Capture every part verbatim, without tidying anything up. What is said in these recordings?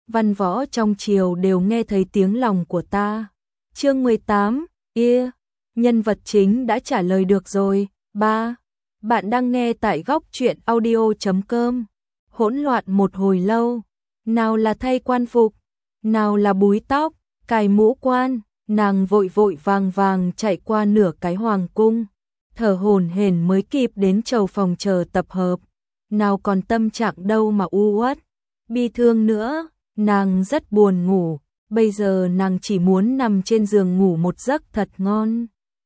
văn võ trong triều đều nghe thấy tiếng lòng của ta. Chương mười tám, yeah, nhân vật chính đã trả lời được rồi. ba. Bạn đang nghe tại góc truyện audio chấm com. Hỗn loạn một hồi lâu, nào là thay quan phục, nào là búi tóc, cài mũ quan, nàng vội vội vàng vàng chạy qua nửa cái hoàng cung, thở hổn hển mới kịp đến chầu phòng chờ tập hợp. Nào còn tâm trạng đâu mà u uất, bi thương nữa, nàng rất buồn ngủ, bây giờ nàng chỉ muốn nằm trên giường ngủ một giấc thật ngon.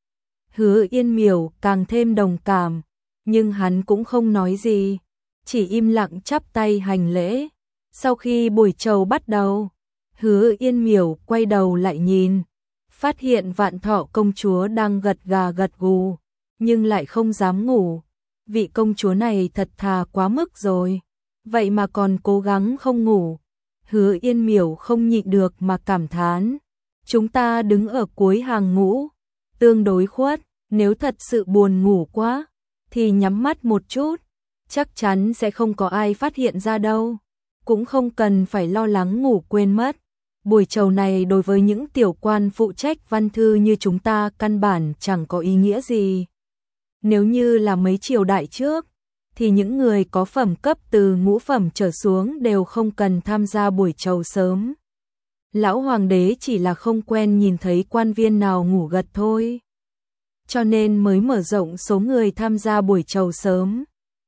Hứa Yên Miểu càng thêm đồng cảm, nhưng hắn cũng không nói gì, chỉ im lặng chắp tay hành lễ. Sau khi buổi trầu bắt đầu, Hứa Yên Miểu quay đầu lại nhìn, phát hiện Vạn Thọ công chúa đang gật gà gật gù, nhưng lại không dám ngủ. Vị công chúa này thật thà quá mức rồi, vậy mà còn cố gắng không ngủ. Hứa Yên Miểu không nhịn được mà cảm thán, chúng ta đứng ở cuối hàng ngũ, tương đối khuất, nếu thật sự buồn ngủ quá, thì nhắm mắt một chút, chắc chắn sẽ không có ai phát hiện ra đâu, cũng không cần phải lo lắng ngủ quên mất. Buổi trầu này đối với những tiểu quan phụ trách văn thư như chúng ta căn bản chẳng có ý nghĩa gì. Nếu như là mấy triều đại trước, thì những người có phẩm cấp từ ngũ phẩm trở xuống đều không cần tham gia buổi trầu sớm. Lão hoàng đế chỉ là không quen nhìn thấy quan viên nào ngủ gật thôi, cho nên mới mở rộng số người tham gia buổi trầu sớm.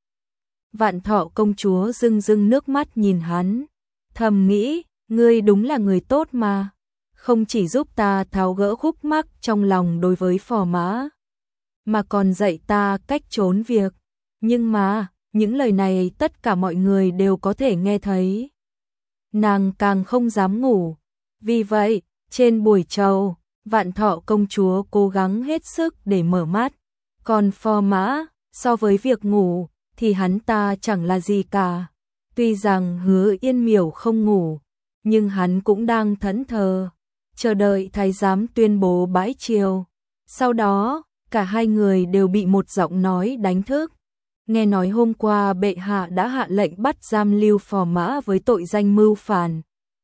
Vạn Thọ công chúa rưng rưng nước mắt nhìn hắn, thầm nghĩ, ngươi đúng là người tốt mà, không chỉ giúp ta tháo gỡ khúc mắc trong lòng đối với Phò Mã, mà còn dạy ta cách trốn việc. Nhưng mà, những lời này tất cả mọi người đều có thể nghe thấy. Nàng càng không dám ngủ, vì vậy, trên buổi trầu, Vạn Thọ công chúa cố gắng hết sức để mở mắt, còn Phò Mã, so với việc ngủ, thì hắn ta chẳng là gì cả. Tuy rằng Hứa Yên Miểu không ngủ, nhưng hắn cũng đang thẫn thờ, chờ đợi thái giám tuyên bố bãi triều. Sau đó, cả hai người đều bị một giọng nói đánh thức. Nghe nói hôm qua bệ hạ đã hạ lệnh bắt giam Lưu Phò Mã với tội danh mưu phản.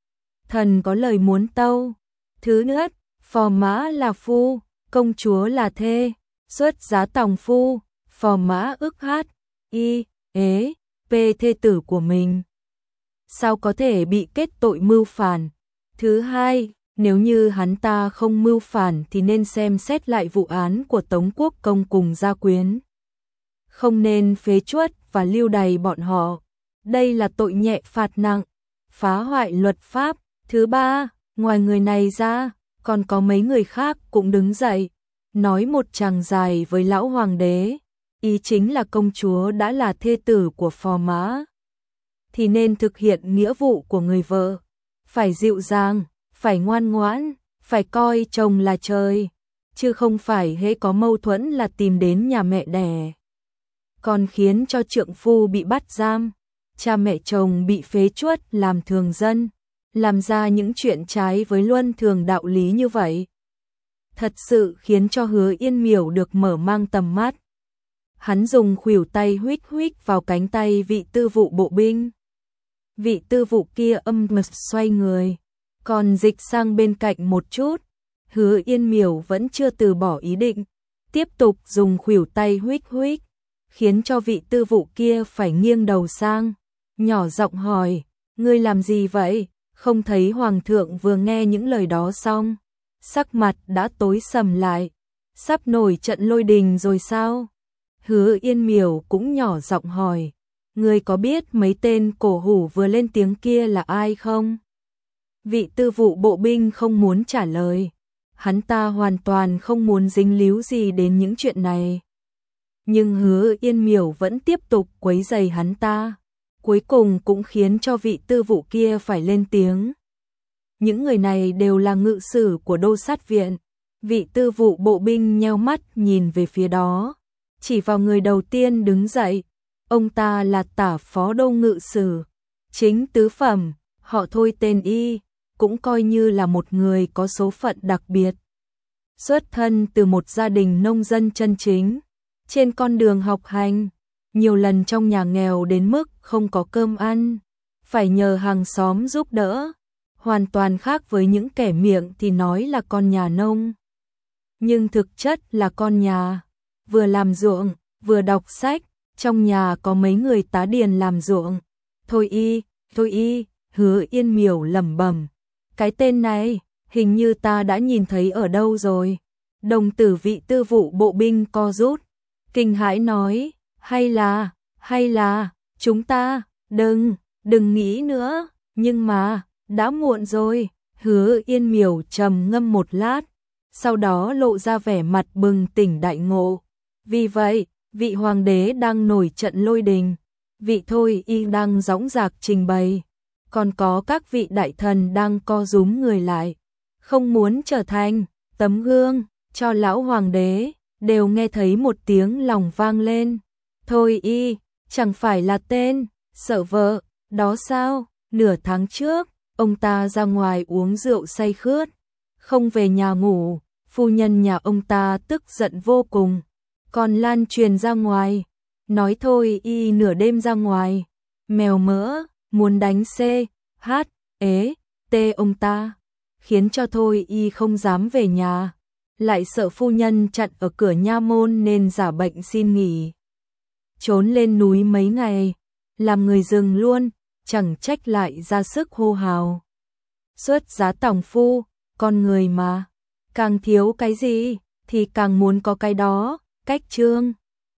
Thần có lời muốn tâu. Thứ nhất, Phò Mã là phu, công chúa là thê, xuất giá tòng phu, Phò Mã ức hát, y, ế, p thê tử của mình. Sao có thể bị kết tội mưu phản? Thứ hai, nếu như hắn ta không mưu phản thì nên xem xét lại vụ án của Tống Quốc Công cùng Gia Quyến. Không nên phế truất và lưu đày bọn họ. Đây là tội nhẹ phạt nặng, phá hoại luật pháp. Thứ ba, ngoài người này ra, còn có mấy người khác cũng đứng dậy, nói một tràng dài với lão hoàng đế. Ý chính là công chúa đã là thê tử của Phò Mã, thì nên thực hiện nghĩa vụ của người vợ. Phải dịu dàng, phải ngoan ngoãn, phải coi chồng là trời, chứ không phải hễ có mâu thuẫn là tìm đến nhà mẹ đẻ. Còn khiến cho trượng phu bị bắt giam, cha mẹ chồng bị phế truất làm thường dân, làm ra những chuyện trái với luân thường đạo lý như vậy. Thật sự khiến cho Hứa Yên Miểu được mở mang tầm mắt. Hắn dùng khuỷu tay huých huých vào cánh tay vị tư vụ bộ binh. Vị tư vụ kia âm mật xoay người, còn dịch sang bên cạnh một chút. Hứa Yên Miểu vẫn chưa từ bỏ ý định, tiếp tục dùng khuỷu tay huých huých, khiến cho vị tư vụ kia phải nghiêng đầu sang, nhỏ giọng hỏi, ngươi làm gì vậy? Không thấy hoàng thượng vừa nghe những lời đó xong, sắc mặt đã tối sầm lại, sắp nổi trận lôi đình rồi sao? Hứa Yên Miểu cũng nhỏ giọng hỏi, ngươi có biết mấy tên cổ hủ vừa lên tiếng kia là ai không? Vị tư vụ bộ binh không muốn trả lời, hắn ta hoàn toàn không muốn dính líu gì đến những chuyện này. Nhưng Hứa Yên Miểu vẫn tiếp tục quấy rầy hắn ta, cuối cùng cũng khiến cho vị tư vụ kia phải lên tiếng. Những người này đều là ngự sử của Đô Sát Viện. Vị tư vụ bộ binh nheo mắt nhìn về phía đó, chỉ vào người đầu tiên đứng dậy. Ông ta là tả phó đô ngự sử, chính tứ phẩm, họ Thôi tên y, cũng coi như là một người có số phận đặc biệt. Xuất thân từ một gia đình nông dân chân chính, trên con đường học hành, nhiều lần trong nhà nghèo đến mức không có cơm ăn, phải nhờ hàng xóm giúp đỡ, hoàn toàn khác với những kẻ miệng thì nói là con nhà nông. Nhưng thực chất là con nhà, vừa làm ruộng, vừa đọc sách, trong nhà có mấy người tá điền làm ruộng. Thôi y, thôi y, Hứa Yên Miểu lẩm bẩm, cái tên này, hình như ta đã nhìn thấy ở đâu rồi. Đồng tử vị tư vụ bộ binh co rút, kinh hãi nói, hay là, hay là, chúng ta, đừng, đừng nghĩ nữa, nhưng mà, đã muộn rồi. Hứa Yên Miểu trầm ngâm một lát, sau đó lộ ra vẻ mặt bừng tỉnh đại ngộ. Vì vậy, vị hoàng đế đang nổi trận lôi đình, vị Thôi y đang dõng dạc trình bày, còn có các vị đại thần đang co rúm người lại, không muốn trở thành tấm gương cho lão hoàng đế, đều nghe thấy một tiếng lòng vang lên. Thôi y, chẳng phải là tên sợ vợ đó sao? Nửa tháng trước, ông ta ra ngoài uống rượu say khướt, không về nhà ngủ, phu nhân nhà ông ta tức giận vô cùng, còn lan truyền ra ngoài, nói Thôi y nửa đêm ra ngoài, mèo mỡ, muốn đánh C, H, ế, T ông ta, khiến cho Thôi y không dám về nhà, lại sợ phu nhân chặn ở cửa nha môn nên giả bệnh xin nghỉ. Trốn lên núi mấy ngày, làm người rừng luôn, chẳng trách lại ra sức hô hào. Xuất giá tòng phu, con người mà, càng thiếu cái gì thì càng muốn có cái đó, cách trương.